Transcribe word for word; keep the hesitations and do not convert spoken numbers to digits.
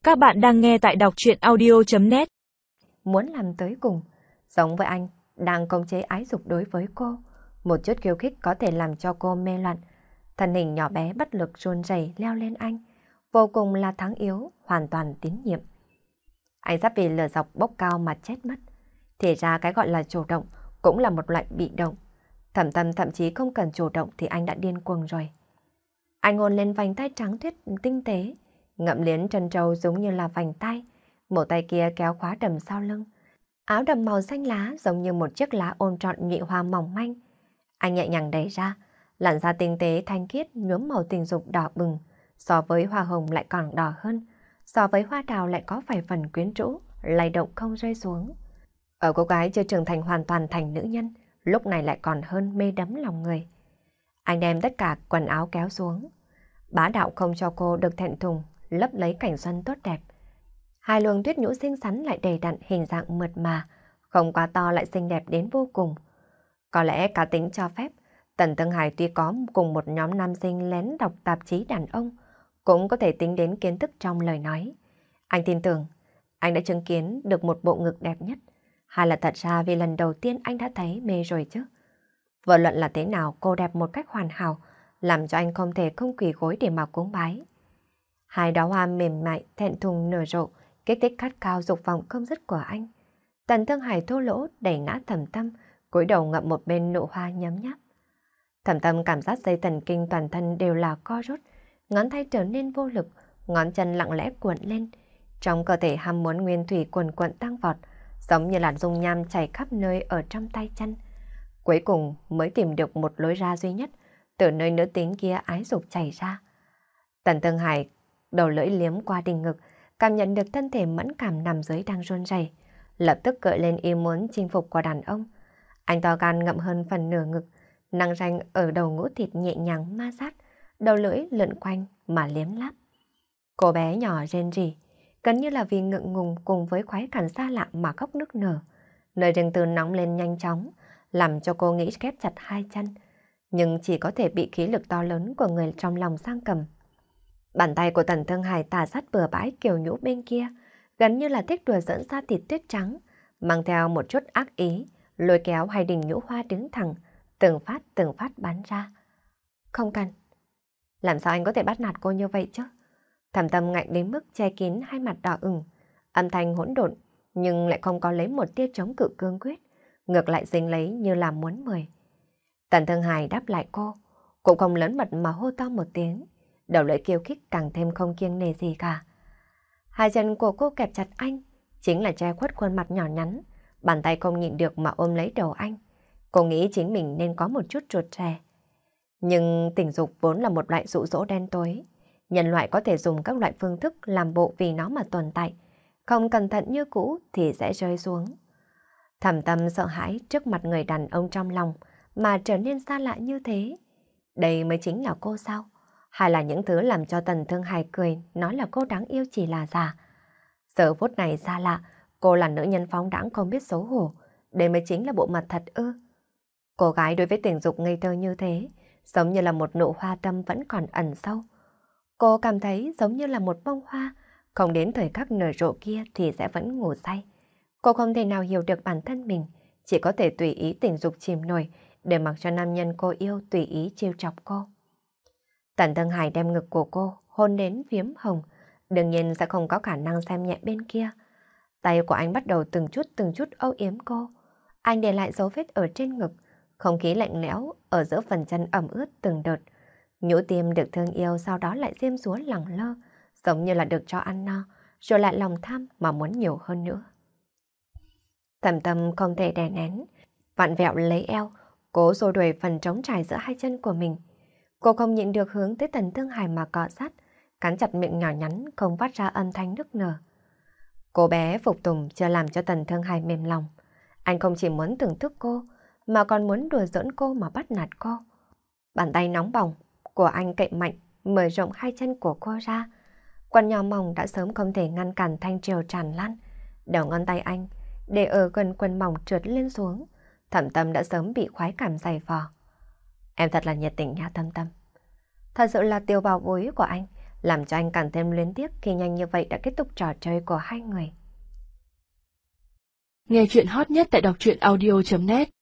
Các bạn đang nghe tại đọc truyện audio chấm net. Muốn làm tới cùng, giống với anh, đang khống chế ái dục đối với cô. Một chút khiêu khích có thể làm cho cô mê loạn. Thân hình nhỏ bé bất lực run rẩy leo lên anh. Vô cùng là thắng yếu, hoàn toàn tín nhiệm. Anh sắp vì lửa dọc bốc cao mà chết mất. Thì ra cái gọi là chủ động cũng là một loại bị động. Thẩm Tâm thậm chí không cần chủ động thì anh đã điên cuồng rồi. Anh hôn lên vành tay trắng tuyết tinh tế, ngậm liến trân trâu giống như là vành tay, một tay kia kéo khóa đầm sau lưng. Áo đầm màu xanh lá giống như một chiếc lá ôm trọn nhụy hoa mỏng manh. Anh nhẹ nhàng đẩy ra, làn da tinh tế thanh khiết nhuốm màu tình dục đỏ bừng, so với hoa hồng lại còn đỏ hơn, so với hoa đào lại có vài phần quyến rũ, lay động không rơi xuống. Ở cô gái chưa trưởng thành hoàn toàn thành nữ nhân, lúc này lại còn hơn mê đắm lòng người. Anh đem tất cả quần áo kéo xuống, bá đạo không cho cô được thẹn thùng, lấp lấy cảnh xuân tốt đẹp. Hai luồng tuyết nhũ xinh xắn lại đầy đặn hình dạng mượt mà, không quá to lại xinh đẹp đến vô cùng. Có lẽ cá tính cho phép, Tần Tương Hải tuy có cùng một nhóm nam sinh lén đọc tạp chí đàn ông, cũng có thể tính đến kiến thức trong lời nói. Anh tin tưởng, anh đã chứng kiến được một bộ ngực đẹp nhất, hay là thật ra vì lần đầu tiên anh đã thấy mê rồi chứ. Vô luận là thế nào cô đẹp một cách hoàn hảo, làm cho anh không thể không quỳ gối để mà cúng bái. Hai đóa hoa mềm mại, thẹn thùng nở rộ, kích thích khát khao dục vọng không dứt của anh. Tần Thương Hải thô lỗ đẩy ngã Thẩm Tâm, cúi đầu ngậm một bên nụ hoa nhấm nháp. Thẩm Tâm cảm giác dây thần kinh toàn thân đều là co rút, ngón tay trở nên vô lực, ngón chân lặng lẽ cuộn lên. Trong cơ thể ham muốn nguyên thủy cuồn cuộn tăng vọt, giống như là dung nham chảy khắp nơi ở trong tay chân. Cuối cùng mới tìm được một lối ra duy nhất, từ nơi nữ tính kia ái dục chảy ra. Tần Thương Hải đầu lưỡi liếm qua đình ngực, cảm nhận được thân thể mẫn cảm nằm dưới đang run rẩy, lập tức gợi lên ý muốn chinh phục của đàn ông. Anh to gan ngậm hơn phần nửa ngực, năng ranh ở đầu ngũ thịt nhẹ nhàng ma sát, đầu lưỡi lượn quanh mà liếm láp. Cô bé nhỏ rên rỉ, gần như là vì ngượng ngùng cùng với khoái cảm xa lạ mà khóc nức nở. Nơi riêng tư nóng lên nhanh chóng, làm cho cô nghĩ khép chặt hai chân, nhưng chỉ có thể bị khí lực to lớn của người trong lòng sang cầm. Bàn tay của Tần Thương Hải tà sát bừa bãi kiều nhũ bên kia, gần như là thích đùa dẫn ra thịt tuyết trắng, mang theo một chút ác ý, lôi kéo hai đỉnh nhũ hoa đứng thẳng, từng phát từng phát bắn ra. Không cần. Làm sao anh có thể bắt nạt cô như vậy chứ? Thẩm Tâm ngạnh đến mức che kín hai mặt đỏ ửng, âm thanh hỗn độn, nhưng lại không có lấy một tia chống cự cương quyết, ngược lại dính lấy như là muốn mời. Tần Thương Hải đáp lại cô, cũng không lớn mật mà hô to một tiếng, đầu lưỡi kiêu khích càng thêm không kiêng nề gì cả. Hai chân của cô kẹp chặt anh, chính là che khuất khuôn mặt nhỏ nhắn, bàn tay không nhịn được mà ôm lấy đầu anh. Cô nghĩ chính mình nên có một chút trột trè. Nhưng tình dục vốn là một loại dụ dỗ đen tối. Nhân loại có thể dùng các loại phương thức làm bộ vì nó mà tồn tại. Không cẩn thận như cũ thì sẽ rơi xuống. Thẩm Tâm sợ hãi trước mặt người đàn ông trong lòng mà trở nên xa lạ như thế. Đây mới chính là cô sao? Hay là những thứ làm cho Tần Thương Hải cười nói là cô đáng yêu chỉ là giả? Giờ phút này xa lạ, cô là nữ nhân phóng đãng không biết xấu hổ. Đây mới chính là bộ mặt thật ư? Cô gái đối với tình dục ngây thơ như thế, giống như là một nụ hoa tâm vẫn còn ẩn sâu. Cô cảm thấy giống như là một bông hoa, không đến thời khắc nở rộ kia thì sẽ vẫn ngủ say. Cô không thể nào hiểu được bản thân mình, chỉ có thể tùy ý tình dục chìm nổi để mặc cho nam nhân cô yêu tùy ý trêu chọc cô. Tần Thương Hải đem ngực của cô hôn đến phiếm hồng, đương nhiên sẽ không có khả năng xem nhẹ bên kia. Tay của anh bắt đầu từng chút từng chút âu yếm cô. Anh để lại dấu vết ở trên ngực, không khí lạnh lẽo ở giữa phần chân ẩm ướt từng đợt. Nhũ tim được thương yêu sau đó lại diêm dúa lẳng lơ, giống như là được cho ăn no, rồi lại lòng tham mà muốn nhiều hơn nữa. Thẩm Tâm không thể đè nén, vặn vẹo lấy eo, cố xô đuổi phần trống trải giữa hai chân của mình. Cô không nhịn được hướng tới Tần Thương Hải mà cọ sát, cắn chặt miệng nhỏ nhắn không phát ra âm thanh nức nở. Cô bé phục tùng chưa làm cho Tần Thương Hải mềm lòng. Anh không chỉ muốn thưởng thức cô, mà còn muốn đùa giỡn cô mà bắt nạt cô. Bàn tay nóng bỏng của anh cậy mạnh, mở rộng hai chân của cô ra. Quần nhỏ mỏng đã sớm không thể ngăn cản thanh triều tràn lan. Đầu ngón tay anh để ở gần quần mỏng trượt lên xuống. Thẩm Tâm đã sớm bị khoái cảm dày vò. Em thật là nhiệt tình nha Tâm Tâm. Thật sự là tiểu bảo bối của anh, làm cho anh càng thêm luyến tiếc khi nhanh như vậy đã kết thúc trò chơi của hai người. Nghe chuyện hot nhất tại đọc truyện audio chấm net